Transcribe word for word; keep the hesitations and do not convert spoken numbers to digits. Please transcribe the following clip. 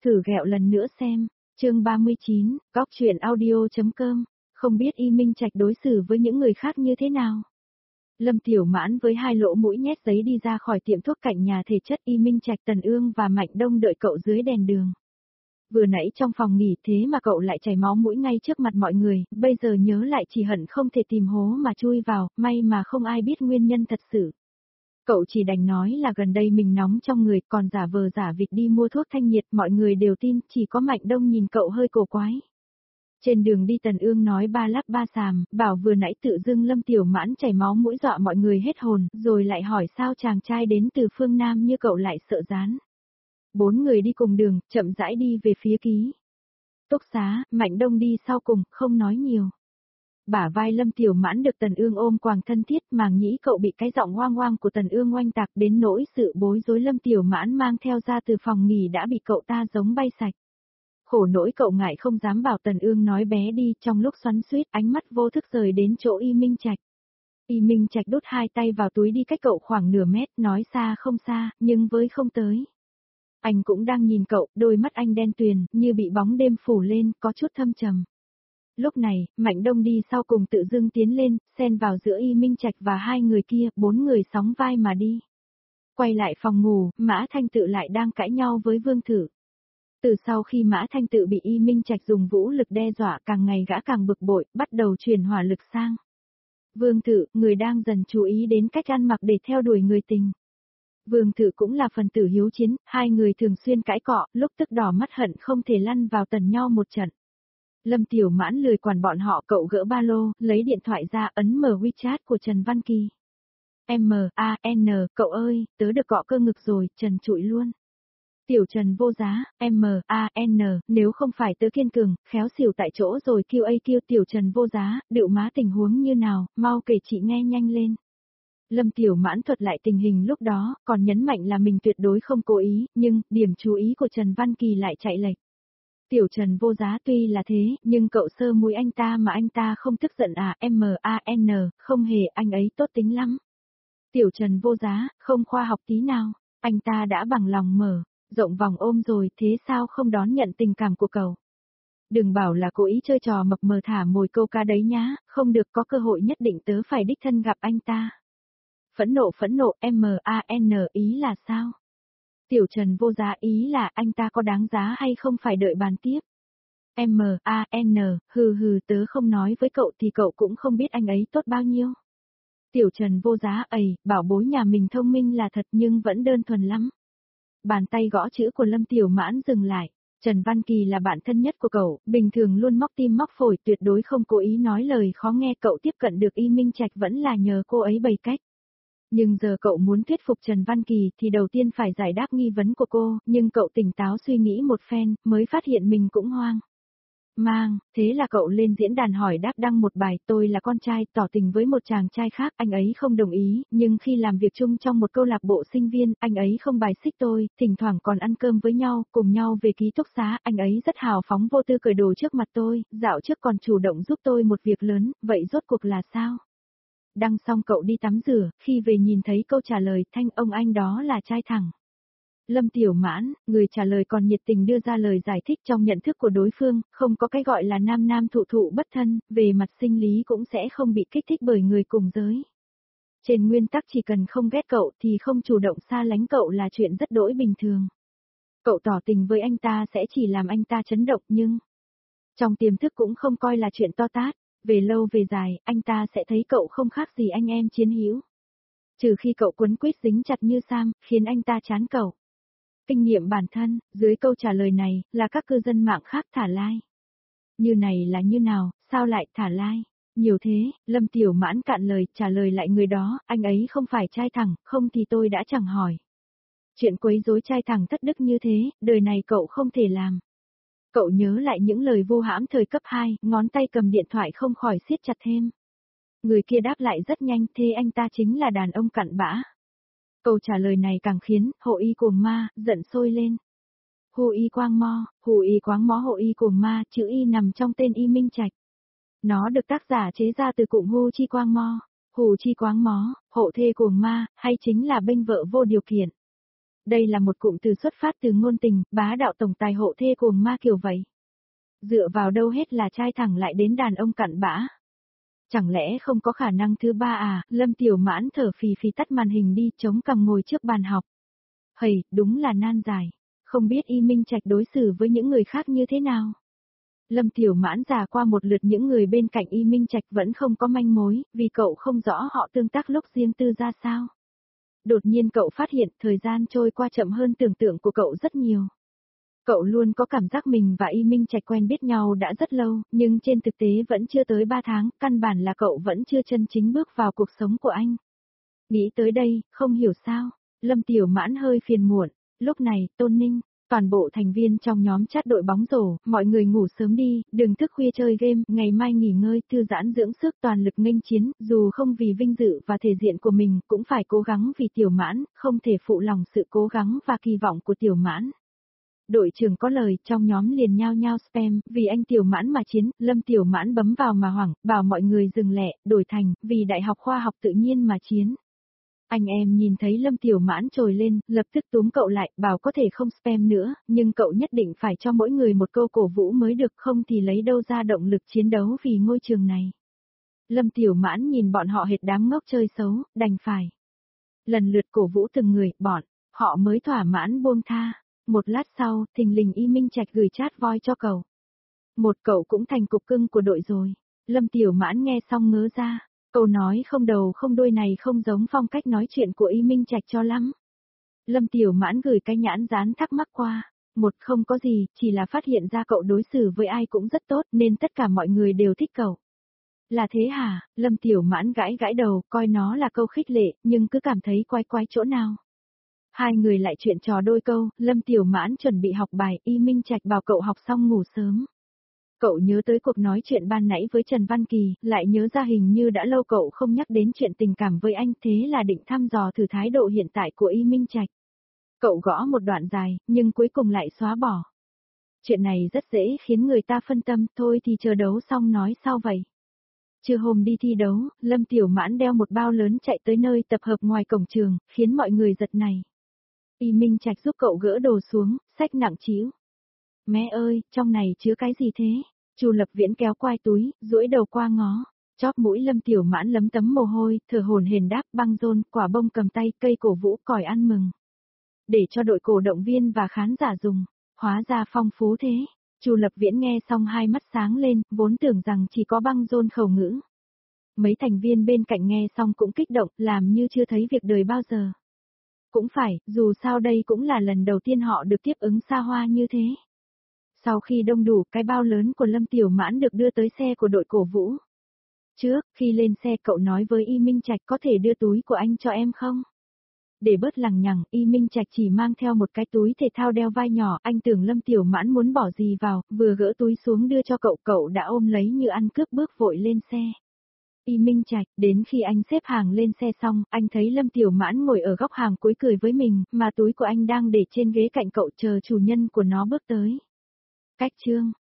Thử ghẹo lần nữa xem. Chương ba mươi chín, góc truyện audio.com. Không biết Y Minh Trạch đối xử với những người khác như thế nào. Lâm Tiểu Mãn với hai lỗ mũi nhét giấy đi ra khỏi tiệm thuốc cạnh nhà thể chất. Y Minh Trạch, Tần Ương và Mạnh Đông đợi cậu dưới đèn đường. Vừa nãy trong phòng nghỉ thế mà cậu lại chảy máu mũi ngay trước mặt mọi người, bây giờ nhớ lại chỉ hận không thể tìm hố mà chui vào, may mà không ai biết nguyên nhân thật sự. Cậu chỉ đành nói là gần đây mình nóng trong người, còn giả vờ giả vịt đi mua thuốc thanh nhiệt, mọi người đều tin, chỉ có Mạnh Đông nhìn cậu hơi cổ quái. Trên đường đi Tần Ương nói ba lắp ba xàm, bảo vừa nãy tự dưng Lâm Tiểu Mãn chảy máu mũi dọa mọi người hết hồn, rồi lại hỏi sao chàng trai đến từ phương Nam như cậu lại sợ rán. Bốn người đi cùng đường, chậm rãi đi về phía ký túc xá, Mạnh Đông đi sau cùng, không nói nhiều. Bả vai Lâm Tiểu Mãn được Tần Ương ôm quàng thân thiết, màng nhĩ cậu bị cái giọng hoang hoang của Tần Ương oanh tạc, đến nỗi sự bối rối Lâm Tiểu Mãn mang theo ra từ phòng nghỉ đã bị cậu ta giống bay sạch. Khổ nỗi cậu ngại không dám bảo Tần Ương nói bé đi, trong lúc xoắn xuýt ánh mắt vô thức rời đến chỗ Y Minh Trạch. Y Minh Trạch đút hai tay vào túi đi cách cậu khoảng nửa mét, nói xa không xa, nhưng với không tới. Anh cũng đang nhìn cậu, đôi mắt anh đen tuyền, như bị bóng đêm phủ lên, có chút thâm trầm. Lúc này, Mạnh Đông đi sau cùng tự dưng tiến lên, xen vào giữa Y Minh Trạch và hai người kia, bốn người sóng vai mà đi. Quay lại phòng ngủ, Mã Thanh Tự lại đang cãi nhau với Vương Thử. Từ sau khi Mã Thanh Tự bị Y Minh Trạch dùng vũ lực đe dọa, càng ngày gã càng bực bội, bắt đầu truyền hỏa lực sang Vương Thử, người đang dần chú ý đến cách ăn mặc để theo đuổi người tình. Vương Thử cũng là phần tử hiếu chiến, hai người thường xuyên cãi cọ, lúc tức đỏ mắt hận không thể lăn vào tần nhau một trận. Lâm Tiểu Mãn lười quản bọn họ, cậu gỡ ba lô, lấy điện thoại ra, ấn mở WeChat của Trần Văn Kỳ. M A N, cậu ơi, tớ được cọ cơ ngực rồi, Trần trụi luôn. Tiểu Trần vô giá, M A N, nếu không phải tớ kiên cường, khéo xỉu tại chỗ rồi kêu a kêu Tiểu Trần vô giá, điệu má tình huống như nào, mau kể chị nghe nhanh lên. Lâm Tiểu Mãn thuật lại tình hình lúc đó, còn nhấn mạnh là mình tuyệt đối không cố ý, nhưng, điểm chú ý của Trần Văn Kỳ lại chạy lệch. Tiểu Trần vô giá tuy là thế, nhưng cậu sơ mũi anh ta mà anh ta không tức giận à, M A N, không hề, anh ấy tốt tính lắm. Tiểu Trần vô giá, không khoa học tí nào, anh ta đã bằng lòng mở rộng vòng ôm rồi, thế sao không đón nhận tình cảm của cậu? Đừng bảo là cố ý chơi trò mập mờ thả mồi câu cá đấy nhá, không được, có cơ hội nhất định tớ phải đích thân gặp anh ta. Phẫn nộ phẫn nộ, M A N, ý là sao? Tiểu Trần vô giá, ý là anh ta có đáng giá hay không phải đợi bàn tiếp. M A N, hừ hừ, tớ không nói với cậu thì cậu cũng không biết anh ấy tốt bao nhiêu. Tiểu Trần vô giá, ầy, bảo bối nhà mình thông minh là thật nhưng vẫn đơn thuần lắm. Bàn tay gõ chữ của Lâm Tiểu Mãn dừng lại. Trần Văn Kỳ là bạn thân nhất của cậu, bình thường luôn móc tim móc phổi, tuyệt đối không cố ý nói lời khó nghe, cậu tiếp cận được Y Minh Trạch vẫn là nhờ cô ấy bày cách. Nhưng giờ cậu muốn thuyết phục Trần Văn Kỳ thì đầu tiên phải giải đáp nghi vấn của cô, nhưng cậu tỉnh táo suy nghĩ một phen, mới phát hiện mình cũng hoang mang, thế là cậu lên diễn đàn hỏi đáp đăng một bài, tôi là con trai, tỏ tình với một chàng trai khác, anh ấy không đồng ý, nhưng khi làm việc chung trong một câu lạc bộ sinh viên, anh ấy không bài xích tôi, thỉnh thoảng còn ăn cơm với nhau, cùng nhau về ký túc xá, anh ấy rất hào phóng vô tư cởi đồ trước mặt tôi, dạo trước còn chủ động giúp tôi một việc lớn, vậy rốt cuộc là sao? Đăng xong cậu đi tắm rửa, khi về nhìn thấy câu trả lời, thanh ông anh đó là trai thẳng. Lâm Tiểu Mãn, người trả lời còn nhiệt tình đưa ra lời giải thích trong nhận thức của đối phương, không có cái gọi là nam nam thụ thụ bất thân, về mặt sinh lý cũng sẽ không bị kích thích bởi người cùng giới. Trên nguyên tắc chỉ cần không ghét cậu thì không chủ động xa lánh cậu là chuyện rất đỗi bình thường. Cậu tỏ tình với anh ta sẽ chỉ làm anh ta chấn động nhưng trong tiềm thức cũng không coi là chuyện to tát. Về lâu về dài, anh ta sẽ thấy cậu không khác gì anh em chiến hữu. Trừ khi cậu quấn quýt dính chặt như Sam, khiến anh ta chán cậu. Kinh nghiệm bản thân, dưới câu trả lời này, là các cư dân mạng khác thả like. Như này là như nào, sao lại thả like? Nhiều thế, Lâm Tiểu Mãn cạn lời, trả lời lại người đó, anh ấy không phải trai thẳng, không thì tôi đã chẳng hỏi. Chuyện quấy rối trai thẳng thất đức như thế, đời này cậu không thể làm. Cậu nhớ lại những lời vu hãm thời cấp hai, ngón tay cầm điện thoại không khỏi siết chặt thêm. Người kia đáp lại rất nhanh, thế anh ta chính là đàn ông cặn bã. Câu trả lời này càng khiến Hộ Y Cuồng Ma giận sôi lên. Hù Y Quang Mo, Hù Y Quáng Mó Hộ Y Cuồng Ma, chữ Y nằm trong tên Y Minh Trạch. Nó được tác giả chế ra từ cụm Hù Chi Quang Mo, Hù Chi Quáng Mó, hộ thê cuồng ma, hay chính là bênh vợ vô điều kiện. Đây là một cụm từ xuất phát từ ngôn tình, bá đạo tổng tài hộ thê cuồng ma kiểu vậy. Dựa vào đâu hết là trai thẳng lại đến đàn ông cặn bã. Chẳng lẽ không có khả năng thứ ba à, Lâm Tiểu Mãn thở phì phì tắt màn hình đi, chống cằm ngồi trước bàn học. Hầy, đúng là nan giải, không biết Y Minh Trạch đối xử với những người khác như thế nào. Lâm Tiểu Mãn dà qua một lượt những người bên cạnh Y Minh Trạch vẫn không có manh mối, vì cậu không rõ họ tương tác lúc riêng tư ra sao. Đột nhiên cậu phát hiện thời gian trôi qua chậm hơn tưởng tượng của cậu rất nhiều. Cậu luôn có cảm giác mình và Y Minh Trạch quen biết nhau đã rất lâu, nhưng trên thực tế vẫn chưa tới ba tháng, căn bản là cậu vẫn chưa chân chính bước vào cuộc sống của anh. Nghĩ tới đây, không hiểu sao, Lâm Tiểu Mãn hơi phiền muộn. Lúc này, Tôn Ninh, toàn bộ thành viên trong nhóm chat đội bóng rổ, mọi người ngủ sớm đi, đừng thức khuya chơi game, ngày mai nghỉ ngơi, thư giãn dưỡng sức, toàn lực nghênh chiến, dù không vì vinh dự và thể diện của mình, cũng phải cố gắng vì Tiểu Mãn, không thể phụ lòng sự cố gắng và kỳ vọng của Tiểu Mãn. Đội trưởng có lời, trong nhóm liền nhao nhao spam, vì anh Tiểu Mãn mà chiến, Lâm Tiểu Mãn bấm vào mà hoảng, bảo mọi người dừng lẹ, đổi thành, vì Đại học Khoa học Tự nhiên mà chiến. Anh em nhìn thấy Lâm Tiểu Mãn trồi lên, lập tức túm cậu lại, bảo có thể không spam nữa, nhưng cậu nhất định phải cho mỗi người một câu cổ vũ mới được, không thì lấy đâu ra động lực chiến đấu vì ngôi trường này. Lâm Tiểu Mãn nhìn bọn họ hệt đám ngốc chơi xấu, đành phải. Lần lượt cổ vũ từng người, bọn, họ mới thỏa mãn buông tha. Một lát sau, thình lình Y Minh Trạch gửi chat voi cho cậu. Một cậu cũng thành cục cưng của đội rồi. Lâm Tiểu Mãn nghe xong ngớ ra. Câu nói không đầu không đuôi này không giống phong cách nói chuyện của Y Minh Trạch cho lắm. Lâm Tiểu Mãn gửi cái nhãn dán thắc mắc qua. Một không có gì, chỉ là phát hiện ra cậu đối xử với ai cũng rất tốt nên tất cả mọi người đều thích cậu. Là thế hả? Lâm Tiểu Mãn gãi gãi đầu, coi nó là câu khích lệ, nhưng cứ cảm thấy quái quái chỗ nào. Hai người lại chuyện trò đôi câu, Lâm Tiểu Mãn chuẩn bị học bài, Y Minh Trạch bảo cậu học xong ngủ sớm. Cậu nhớ tới cuộc nói chuyện ban nãy với Trần Văn Kỳ, lại nhớ ra hình như đã lâu cậu không nhắc đến chuyện tình cảm với anh, thế là định thăm dò thử thái độ hiện tại của Y Minh Trạch. Cậu gõ một đoạn dài, nhưng cuối cùng lại xóa bỏ. Chuyện này rất dễ khiến người ta phân tâm, thôi thì chờ đấu xong nói sao vậy. Trưa hôm đi thi đấu, Lâm Tiểu Mãn đeo một bao lớn chạy tới nơi tập hợp ngoài cổng trường, khiến mọi người giật nảy. Y Minh Trạch giúp cậu gỡ đồ xuống, xách nặng trĩu. Mẹ ơi, trong này chứa cái gì thế? Chu Lập Viễn kéo quai túi, duỗi đầu qua ngó. Chóp mũi Lâm Tiểu Mãn lấm tấm mồ hôi, thở hổn hển đáp, băng rôn, quả bông cầm tay, cây cổ vũ, còi ăn mừng. Để cho đội cổ động viên và khán giả dùng. Hóa ra phong phú thế. Chu Lập Viễn nghe xong hai mắt sáng lên, vốn tưởng rằng chỉ có băng rôn khẩu ngữ. Mấy thành viên bên cạnh nghe xong cũng kích động, làm như chưa thấy việc đời bao giờ. Cũng phải, dù sao đây cũng là lần đầu tiên họ được tiếp ứng xa hoa như thế. Sau khi đông đủ, cái bao lớn của Lâm Tiểu Mãn được đưa tới xe của đội cổ vũ. Trước, khi lên xe cậu nói với Y Minh Trạch có thể đưa túi của anh cho em không? Để bớt lằng nhằng, Y Minh Trạch chỉ mang theo một cái túi thể thao đeo vai nhỏ, anh tưởng Lâm Tiểu Mãn muốn bỏ gì vào, vừa gỡ túi xuống đưa cho cậu, cậu đã ôm lấy như ăn cướp bước vội lên xe. Y Minh Trạch, đến khi anh xếp hàng lên xe xong, anh thấy Lâm Tiểu Mãn ngồi ở góc hàng cuối cười với mình, mà túi của anh đang để trên ghế cạnh cậu chờ chủ nhân của nó bước tới. Cách chương